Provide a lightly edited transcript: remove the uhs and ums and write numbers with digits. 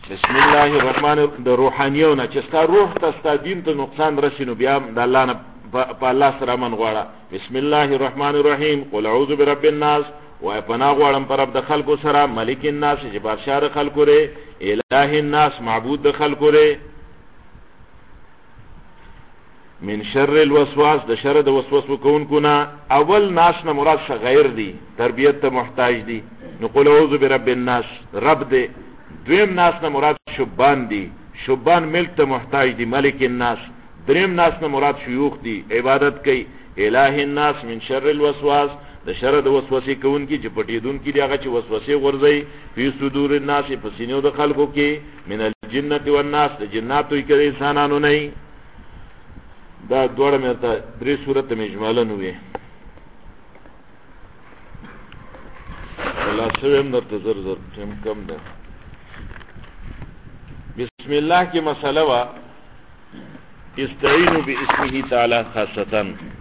بسم الله الرحمن الرحیم. د روحانیونه چې ستا روح ته ستا دین ته نقصان رسینو بیا د الله نه په الله سره من غواړه. بسم الله الرحمن الرحیم. قل اعوذ برب الناس، وای پناه غواړم پر رب د خلکو سره، ملک الناس چې بادشاہ د خلکو ری، الہ الناس معبود د خلکو ری، من شر الوسواس د شر د وسوسه کوونکو نه. اول ناس نه مراد غیر دی، تربیت ته محتاج دی، نو قل اعوذ برب الناس رب دی. دویم ناس نه مراد شبان دی، شبان ملک ته محتاج دی، ملک الناس. دریم ناس نه مراد شیوخ دی، عبادت کوي. الہ الناس من شر الوسواس د شر د وسوسه کوونکی چې پټیدون کی دی، هغه چې وسوسه ورځي په صدور الناس په سینو د خلکو کې، من الجنه والناس د جناتو کې د انسانانو نه. دا دوړه مې ته درې صورت مجمله نوې الله سویم درته زر زر ټیم کم ده. بسم الله کی مسئله وا استعینوا باسمه تعالی خاصتا.